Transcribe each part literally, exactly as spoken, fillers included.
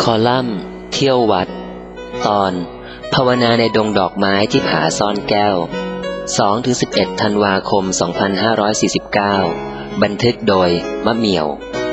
คอลัมน์เที่ยววัดตอนภาวนาในดงดอกไม้ที่ผาซ่อนแก้ว สองถึงสิบเอ็ด ธันวาคม สองพันห้าร้อยสี่สิบเก้า บันทึกโดยมะเหมี่ยว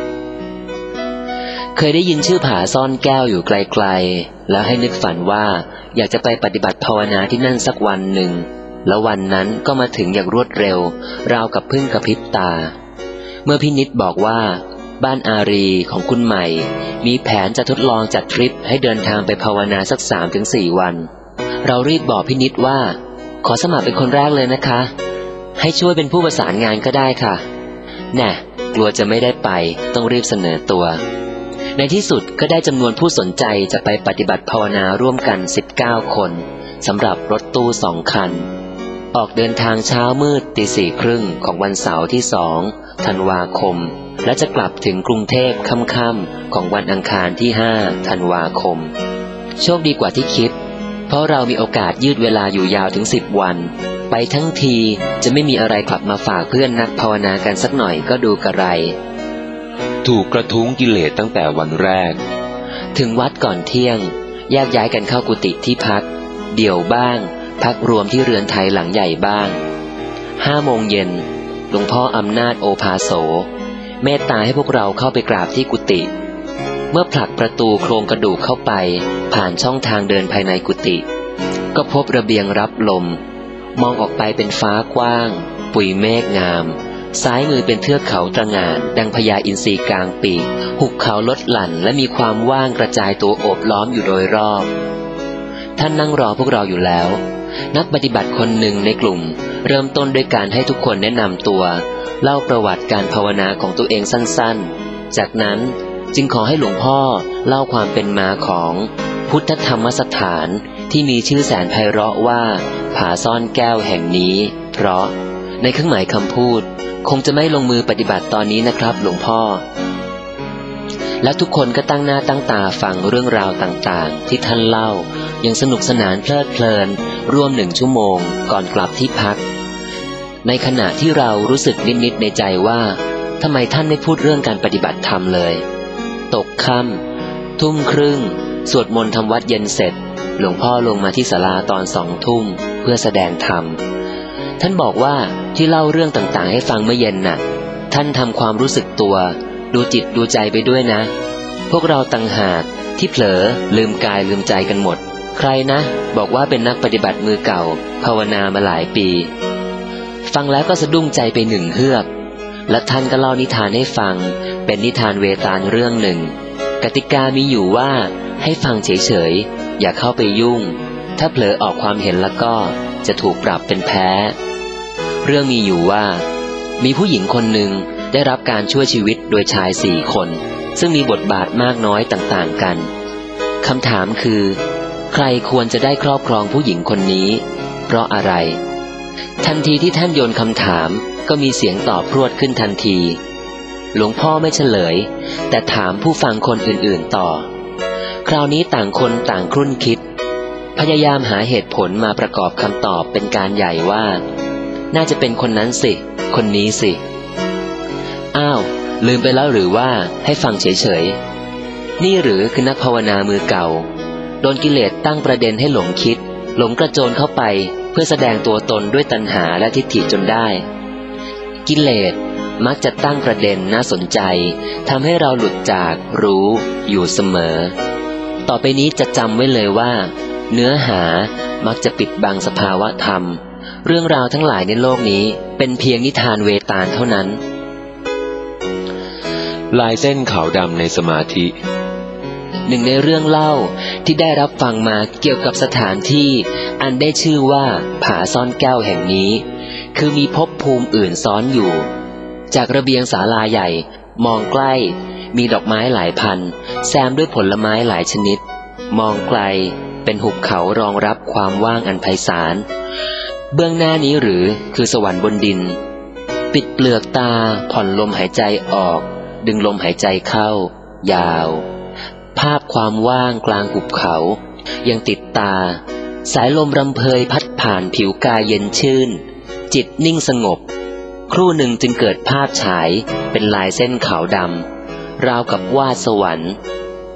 เคยได้ยินชื่อผาซ่อนแก้วอยู่ไกลๆแล้วให้นึกฝันว่าอยากจะไปปฏิบัติภาวนาที่นั่นสักวันหนึ่งแล้ววันนั้นก็มาถึงอย่างรวดเร็วราวกับพึ่งกระพริบตาเมื่อพี่นิดบอกว่าบ้านอารีของคุณใหม่มีแผนจะทดลองจัดทริปให้เดินทางไปภาวนาสัก สามถึงสี่ วันเรารีบบอกพี่นิดว่าขอสมัครเป็นคนแรกเลยนะคะให้ช่วยเป็นผู้ประสานงานก็ได้ค่ะแน่กลัวจะไม่ได้ไปต้องรีบเสนอตัวในที่สุดก็ได้จำนวนผู้สนใจจะไปปฏิบัติภาวนาร่วมกันสิบเก้าคนสำหรับรถตู้สองคันออกเดินทางเช้ามืดตีสี่ครึ่งของวันเสาร์ที่สองธันวาคมและจะกลับถึงกรุงเทพค่ำๆของวันอังคารที่ห้าธันวาคมโชคดีกว่าที่คิดเพราะเรามีโอกาสยืดเวลาอยู่ยาวถึงสิบวันไปทั้งทีจะไม่มีอะไรกลับมาฝากเพื่อนนักภาวนากันสักหน่อยก็ดูกระไรถูกกระทุ้งกิเลสตั้งแต่วันแรกถึงวัดก่อนเที่ยงแยกย้ายกันเข้ากุฏิที่พักเดี่ยวบ้างพักรวมที่เรือนไทยหลังใหญ่บ้างห้าโมงเย็นหลวงพ่ออำนาจโอภาโสเมตตาให้พวกเราเข้าไปกราบที่กุฏิเมื่อผลักประตูโครงกระดูกเข้าไปผ่านช่องทางเดินภายในกุฏิก็พบระเบียงรับลมมองออกไปเป็นฟ้ากว้างปุยเมฆงามซ้ายมือเป็นเทือกเขาตระหง่านดังพญาอินทรีกลางปีกหุบเขาลดหลั่นและมีความว่างกระจายตัวโอบล้อมอยู่โดยรอบท่านนั่งรอพวกเราอยู่แล้วนักปฏิบัติคนหนึ่งในกลุ่มเริ่มต้นด้วยการให้ทุกคนแนะนำตัวเล่าประวัติการภาวนาของตัวเองสั้นๆจากนั้นจึงขอให้หลวงพ่อเล่าความเป็นมาของพุทธธรรมสถานที่มีชื่อแสนไพเราะว่าผาซ่อนแก้วแห่งนี้เพราะในเครื่องหมายคำพูดคงจะไม่ลงมือปฏิบัติตอนนี้นะครับหลวงพ่อและทุกคนก็ตั้งหน้าตั้งตาฟังเรื่องราวต่างๆที่ท่านเล่าอย่างสนุกสนานเพลิดเพลินร่วมหนึ่งชั่วโมงก่อนกลับที่พักในขณะที่เรารู้สึกนิดๆในใจว่าทำไมท่านไม่พูดเรื่องการปฏิบัติธรรมเลยตกค่ำทุ่มครึ่งสวดมนต์ทำวัดเย็นเสร็จหลวงพ่อลงมาที่ศาลาตอนสองทุ่มเพื่อแสดงธรรมท่านบอกว่าที่เล่าเรื่องต่างๆให้ฟังเมื่อเย็นน่ะท่านทำความรู้สึกตัวดูจิตดูใจไปด้วยนะพวกเราต่างหากที่เผลอลืมกายลืมใจกันหมดใครนะบอกว่าเป็นนักปฏิบัติมือเก่าภาวนามาหลายปีฟังแล้วก็สะดุ้งใจไปหนึ่งเฮือกและท่านก็เล่านิทานให้ฟังเป็นนิทานเวตาลเรื่องหนึ่งกติกามีอยู่ว่าให้ฟังเฉยๆอย่าเข้าไปยุ่งถ้าเผลอออกความเห็นแล้วก็จะถูกปรับเป็นแพ้เรื่องมีอยู่ว่ามีผู้หญิงคนหนึ่งได้รับการช่วยชีวิตโดยชายสี่คนซึ่งมีบทบาทมากน้อยต่างๆกันคำถามคือใครควรจะได้ครอบครองผู้หญิงคนนี้เพราะอะไรทันทีที่ท่านโยนคำถามก็มีเสียงตอบพรวดขึ้นทันทีหลวงพ่อไม่เฉลยแต่ถามผู้ฟังคนอื่นๆต่อคราวนี้ต่างคนต่างครุ่นคิดพยายามหาเหตุผลมาประกอบคำตอบเป็นการใหญ่ว่าน่าจะเป็นคนนั้นสิคนนี้สิอ้าวลืมไปแล้วหรือว่าให้ฟังเฉยๆนี่หรือคือนักภาวนามือเก่าโดนกิเลสตั้งประเด็นให้หลงคิดหลงกระโจนเข้าไปเพื่อแสดงตัวตนด้วยตัณหาและทิฏฐิจนได้กิเลสมักจะตั้งประเด็นน่าสนใจทำให้เราหลุดจากรู้อยู่เสมอต่อไปนี้จะจำไว้เลยว่าเนื้อหามักจะปิดบังสภาวะธรรมเรื่องราวทั้งหลายในโลกนี้เป็นเพียงนิทานเวตาลเท่านั้นลายเส้นขาวดำในสมาธิหนึ่งในเรื่องเล่าที่ได้รับฟังมาเกี่ยวกับสถานที่อันได้ชื่อว่าผาซ่อนแก้วแห่งนี้คือมีภพภูมิอื่นซ้อนอยู่จากระเบียงศาลาใหญ่มองใกล้มีดอกไม้หลายพันแซมด้วยผลไม้หลายชนิดมองไกลเป็นหุบเขารองรับความว่างอันไพศาลเบื้องหน้านี้หรือคือสวรรค์บนดินปิดเปลือกตาผ่อนลมหายใจออกดึงลมหายใจเข้ายาวภาพความว่างกลางหุบเขายังติดตาสายลมรำเพยพัดผ่านผิวกายเย็นชื่นจิตนิ่งสงบครู่หนึ่งจึงเกิดภาพฉายเป็นลายเส้นขาวดำราวกับวาดสวรรค์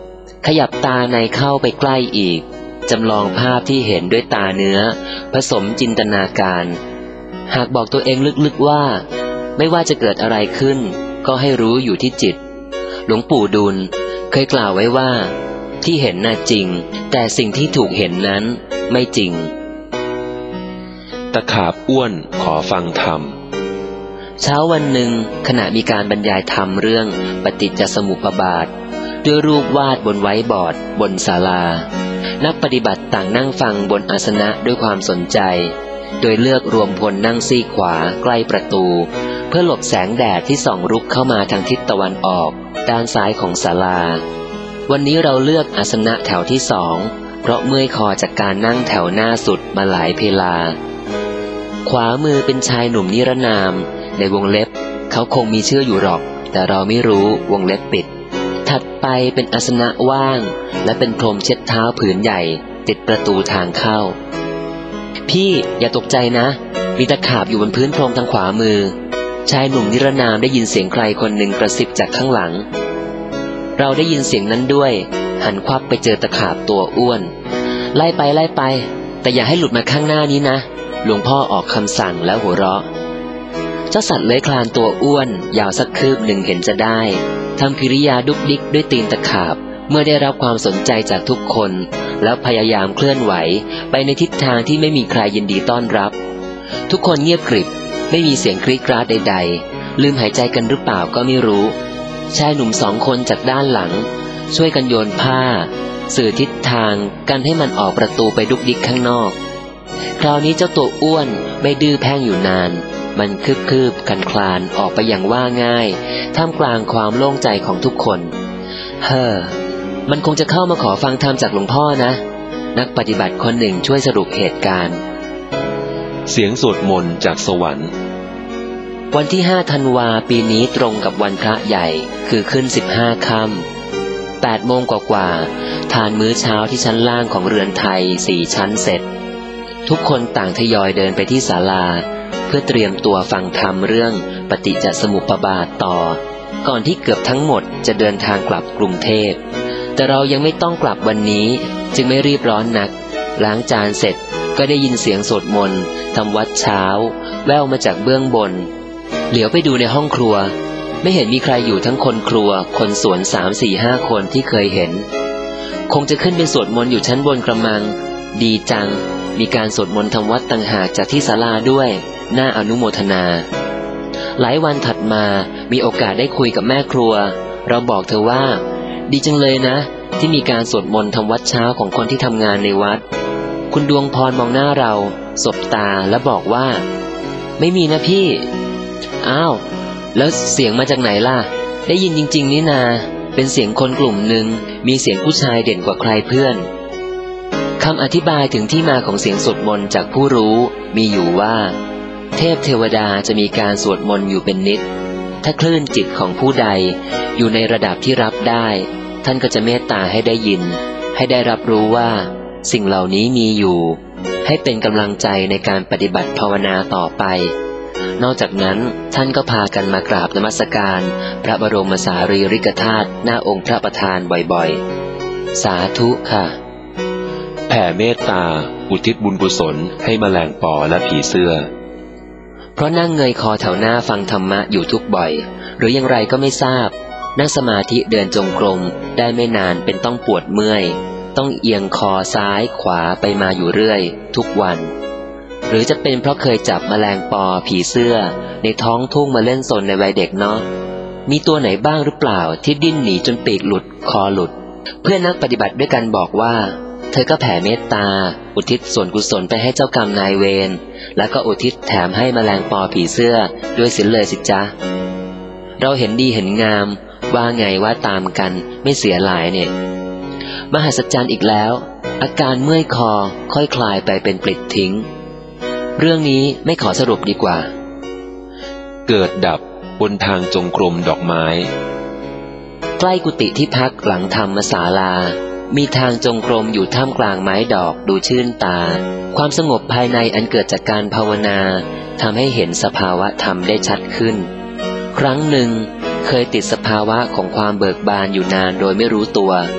ขยับตาในเข้าไปใกล้อีกจำลองภาพที่เห็นด้วยตาเนื้อผสมจินตนาการหากบอกตัวเองลึกๆว่าไม่ว่าจะเกิดอะไรขึ้นก็ให้รู้อยู่ที่จิตหลวงปู่ดูลเคยกล่าวไว้ว่าที่เห็นน่ะจริงแต่สิ่งที่ถูกเห็นนั้นไม่จริงตะขาบอ้วนขอฟังธรรมเช้าวันหนึ่งขณะมีการบรรยายธรรมเรื่องปฏิจจสมุปบาทด้วยรูปวาดบนไว้บอร์ดบนศาลานักปฏิบัติต่างนั่งฟังบนอาสนะด้วยความสนใจโดยเลือกรวมพลนั่งซีกขวาใกล้ประตูเพื่อหลบแสงแดดที่ส่องรุกเข้ามาทางทิศตะวันออกด้านซ้ายของศาลาวันนี้เราเลือกอาสนะแถวที่สองเพราะเมื่อยคอจากการนั่งแถวหน้าสุดมาหลายเพลาขวามือเป็นชายหนุ่มนิรนามในวงเล็บเขาคงมีชื่ออยู่หรอกแต่เราไม่รู้วงเล็บปิดถัดไปเป็นอาสนะว่างและเป็นพรมเช็ดเท้าผืนใหญ่ติดประตูทางเข้าพี่อย่าตกใจนะมีตะขาบอยู่บนพื้นพรมทางขวามือชายหนุ่มนิรนามได้ยินเสียงใครคนหนึ่งกระซิบจากข้างหลังเราได้ยินเสียงนั้นด้วยหันควับไปเจอตะขาบตัวอ้วนไล่ไปไล่ไปแต่อย่าให้หลุดมาข้างหน้านี้นะหลวงพ่อออกคำสั่งแล้วหัวเราะเจ้าสัตว์เลื้อยคลานตัวอ้วนยาวสักคืบหนึ่งเห็นจะได้ทำกิริยาดุกดิกด้วยตีนตะขาบเมื่อได้รับความสนใจจากทุกคนแล้วพยายามเคลื่อนไหวไปในทิศทางที่ไม่มีใครยินดีต้อนรับทุกคนเงียบกริบไม่มีเสียงกรีดกราดใดๆลืมหายใจกันหรือเปล่าก็ไม่รู้ชายหนุ่มสองคนจากด้านหลังช่วยกันโยนผ้าสื่อทิศทางกันให้มันออกประตูไปดุกดิกข้างนอกคราวนี้เจ้าตัวอ้วนไม่ดื้อแพ่งอยู่นานมันคืบๆคันคลานออกไปอย่างว่าง่ายท่ามกลางความโล่งใจของทุกคนเฮ้อมันคงจะเข้ามาขอฟังธรรมจากหลวงพ่อนะนักปฏิบัติคนหนึ่งช่วยสรุปเหตุการณ์เสียงสวดมนต์จากสวรรค์วันที่ห้าธันวาปีนี้ตรงกับวันพระใหญ่คือขึ้นสิบห้าค่ำแปดโมงกว่าๆทานมื้อเช้าที่ชั้นล่างของเรือนไทยสี่ชั้นเสร็จทุกคนต่างทยอยเดินไปที่ศาลาเพื่อเตรียมตัวฟังธรรมเรื่องปฏิจจสมุปบาทต่อก่อนที่เกือบทั้งหมดจะเดินทางกลับกรุงเทพแต่เรายังไม่ต้องกลับวันนี้จึงไม่รีบร้อนนักล้างจานเสร็จก็ได้ยินเสียงสวดมนต์ทำวัดเช้าแว่วมาจากเบื้องบนเหลียวไปดูในห้องครัวไม่เห็นมีใครอยู่ทั้งคนครัวคนสวนสามสี่ห้าคนที่เคยเห็นคงจะขึ้นไปสวดมนต์อยู่ชั้นบนกระมังดีจังมีการสวดมนต์ทำวัดต่างหากจากที่ศาลาด้วยน่าอนุโมทนาหลายวันถัดมามีโอกาสได้คุยกับแม่ครัวเราบอกเธอว่าดีจังเลยนะที่มีการสวดมนต์ทำวัดเช้าของคนที่ทำงานในวัดคุณดวงพรมองหน้าเราสบตาและบอกว่าไม่มีนะพี่อ้าวแล้วเสียงมาจากไหนล่ะได้ยินจริงๆนี่นาเป็นเสียงคนกลุ่มหนึ่งมีเสียงผู้ชายเด่นกว่าใครเพื่อนคำอธิบายถึงที่มาของเสียงสวดมนต์จากผู้รู้มีอยู่ว่าเทพเทวดาจะมีการสวดมนต์อยู่เป็นนิดถ้าคลื่นจิตของผู้ใดอยู่ในระดับที่รับได้ท่านก็จะเมตตาให้ได้ยินให้ได้รับรู้ว่าสิ่งเหล่านี้มีอยู่ให้เป็นกำลังใจในการปฏิบัติภาวนาต่อไปนอกจากนั้นท่านก็พากันมากราบนมัสการพระบรมสารีริกธาตุหน้าองค์พระประธานบ่อยๆสาธุค่ะแผ่เมตตาอุทิศบุญกุศลให้แมลงปอและผีเสื้อเพราะนั่งเงยคอแถวหน้าฟังธรรมะอยู่ทุกบ่อยหรืออย่างไรก็ไม่ทราบนั่งสมาธิเดินจงกรมได้ไม่นานเป็นต้องปวดเมื่อยต้องเอียงคอซ้ายขวาไปมาอยู่เรื่อยทุกวันหรือจะเป็นเพราะเคยจับแมลงปอผีเสื้อในท้องทุ่งมาเล่นสนในวัยเด็กเนาะมีตัวไหนบ้างหรือเปล่าที่ดิ้นหนีจนปีกหลุดคอหลุดเพื่อนนักปฏิบัติด้วยกันบอกว่าเธอก็แผ่เมตตาอุทิศส่วนกุศลไปให้เจ้ากรรมนายเวรแล้วก็อุทิศแถมให้แมลงปอผีเสื้อด้วยสินเลยสิจ๊ะเราเห็นดีเห็นงามว่าไงว่าตามกันไม่เสียหลายเนี่ยมหัศจรรย์อีกแล้วอาการเมื่อยคอค่อยคลายไปเป็นปลิดทิ้งเรื่องนี้ไม่ขอสรุปดีกว่าเกิดดับบนทางจงกรมดอกไม้ใกล้กุฏิที่พักหลังธรรมศาลามีทางจงกรมอยู่ท่ามกลางไม้ดอกดูชื่นตาความสงบภายในอันเกิดจากการภาวนาทำให้เห็นสภาวะธรรมได้ชัดขึ้นครั้งหนึ่งเคยติดสภาวะของความเบิกบานอยู่นานโดยไม่รู้ตัว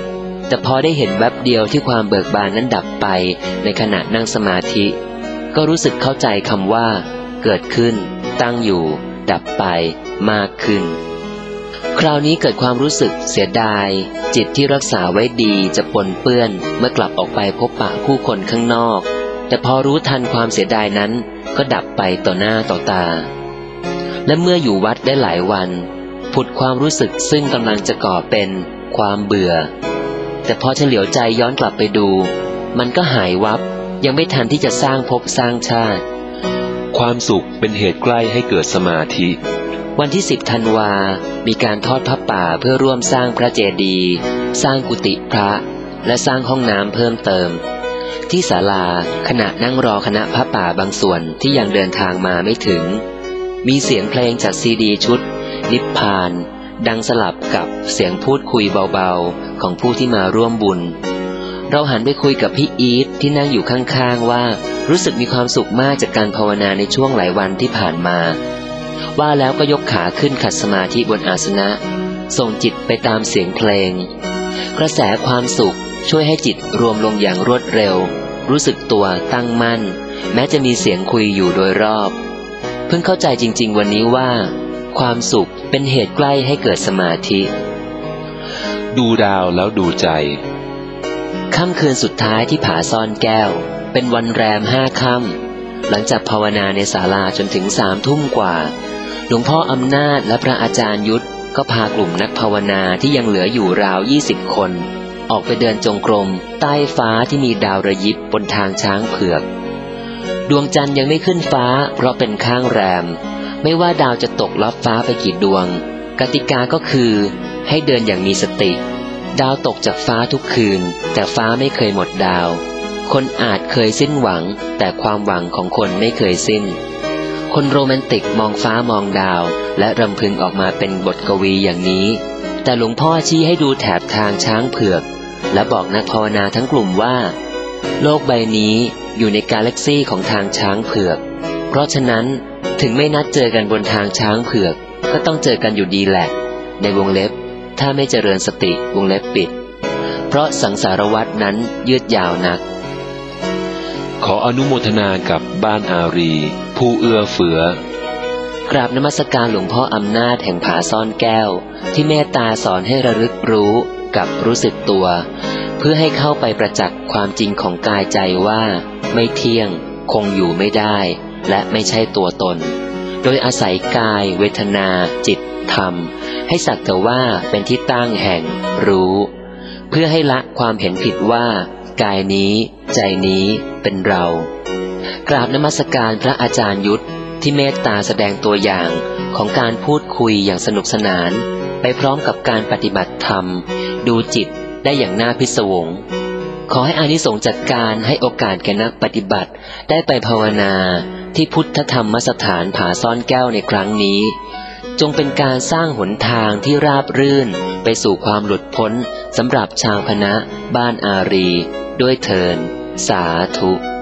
แต่พอได้เห็นแวบเดียวที่ความเบิกบานนั้นดับไปในขณะนั่งสมาธิก็รู้สึกเข้าใจคำว่าเกิดขึ้นตั้งอยู่ดับไปมากขึ้นคราวนี้เกิดความรู้สึกเสียดายจิตที่รักษาไว้ดีจะปนเปื้อนเมื่อกลับออกไปพบปะผู้คนข้างนอกแต่พอรู้ทันความเสียดายนั้นก็ดับไปต่อหน้าต่อตาและเมื่ออยู่วัดได้หลายวันผุดความรู้สึกซึ่งกำลังจะก่อเป็นความเบื่อแต่พอเฉลียวใจย้อนกลับไปดูมันก็หายวับยังไม่ทันที่จะสร้างภพสร้างชาติความสุขเป็นเหตุใกล้ให้เกิดสมาธิวันที่สิบธันวามีการทอดผ้าป่าเพื่อร่วมสร้างพระเจดีย์สร้างกุฏิพระและสร้างห้องน้ำเพิ่มเติมที่ศาลาขณะนั่งรอคณะผ้าป่าบางส่วนที่ยังเดินทางมาไม่ถึงมีเสียงเพลงจากซีดีชุดนิพพานดังสลับกับเสียงพูดคุยเบาๆของผู้ที่มาร่วมบุญเราหันไปคุยกับพี่อีทที่นั่งอยู่ข้างๆว่ารู้สึกมีความสุขมากจากการภาวนาในช่วงหลายวันที่ผ่านมาว่าแล้วก็ยกขาขึ้นขัดสมาธิบนอาสนะส่งจิตไปตามเสียงเพลงกระแสความสุขช่วยให้จิตรวมลงอย่างรวดเร็วรู้สึกตัวตั้งมั่นแม้จะมีเสียงคุยอยู่โดยรอบเพิ่งเข้าใจจริงๆวันนี้ว่าความสุขเป็นเหตุใกล้ให้เกิดสมาธิดูดาวแล้วดูใจค่ำคืนสุดท้ายที่ผาซ่อนแก้วเป็นวันแรมห้าค่ำหลังจากภาวนาในศาลาจนถึงสามทุ่มกว่าหลวงพ่ออำนาจและพระอาจารย์ยุทธก็พากลุ่มนักภาวนาที่ยังเหลืออยู่ราวยี่สิบคนออกไปเดินจงกรมใต้ฟ้าที่มีดาวระยิบบนทางช้างเผือกดวงจันทร์ยังไม่ขึ้นฟ้าเพราะเป็นข้างแรมไม่ว่าดาวจะตกลับฟ้าไปกี่ดวงกติกาก็คือให้เดินอย่างมีสติดาวตกจากฟ้าทุกคืนแต่ฟ้าไม่เคยหมดดาวคนอาจเคยสิ้นหวังแต่ความหวังของคนไม่เคยสิ้นคนโรแมนติกมองฟ้ามองดาวและรำพึงออกมาเป็นบทกวีอย่างนี้แต่หลวงพ่อชี้ให้ดูแถบทางช้างเผือกและบอกนักภาวนาทั้งกลุ่มว่าโลกใบนี้อยู่ในกาแล็กซี่ของทางช้างเผือกเพราะฉะนั้นถึงไม่นัดเจอกันบนทางช้างเผือกก็ต้องเจอกันอยู่ดีแหละในวงเล็บถ้าไม่เจริญสติวงเล็บปิดเพราะสังสารวัฏนั้นยืดยาวนักขออนุโมทนากับบ้านอารีผู้เอื้อเฟื้อกราบนมัสการหลวงพ่ออำนาจแห่งผาซ่อนแก้วที่เมตตาสอนให้ระลึกรู้กับรู้สึกตัวเพื่อให้เข้าไปประจักษ์ความจริงของกายใจว่าไม่เที่ยงคงอยู่ไม่ได้และไม่ใช่ตัวตนโดยอาศัยกายเวทนาจิตธรรมให้สักแต่ว่าเป็นที่ตั้งแห่งรู้เพื่อให้ละความเห็นผิดว่ากายนี้ใจนี้เป็นเรากราบนมัสการพระอาจารย์ยุทธที่เมตตาแสดงตัวอย่างของการพูดคุยอย่างสนุกสนานไปพร้อมกับการปฏิบัติธรรมดูจิตได้อย่างน่าพิศวงขอให้อานิสงส์จากการให้โอกาสแก่นักปฏิบัติได้ไปภาวนาที่พุทธธรรมสถานผาซ่อนแก้วในครั้งนี้จงเป็นการสร้างหนทางที่ราบรื่นไปสู่ความหลุดพ้นสำหรับชาวคณะบ้านอารีด้วยเถิดสาธุ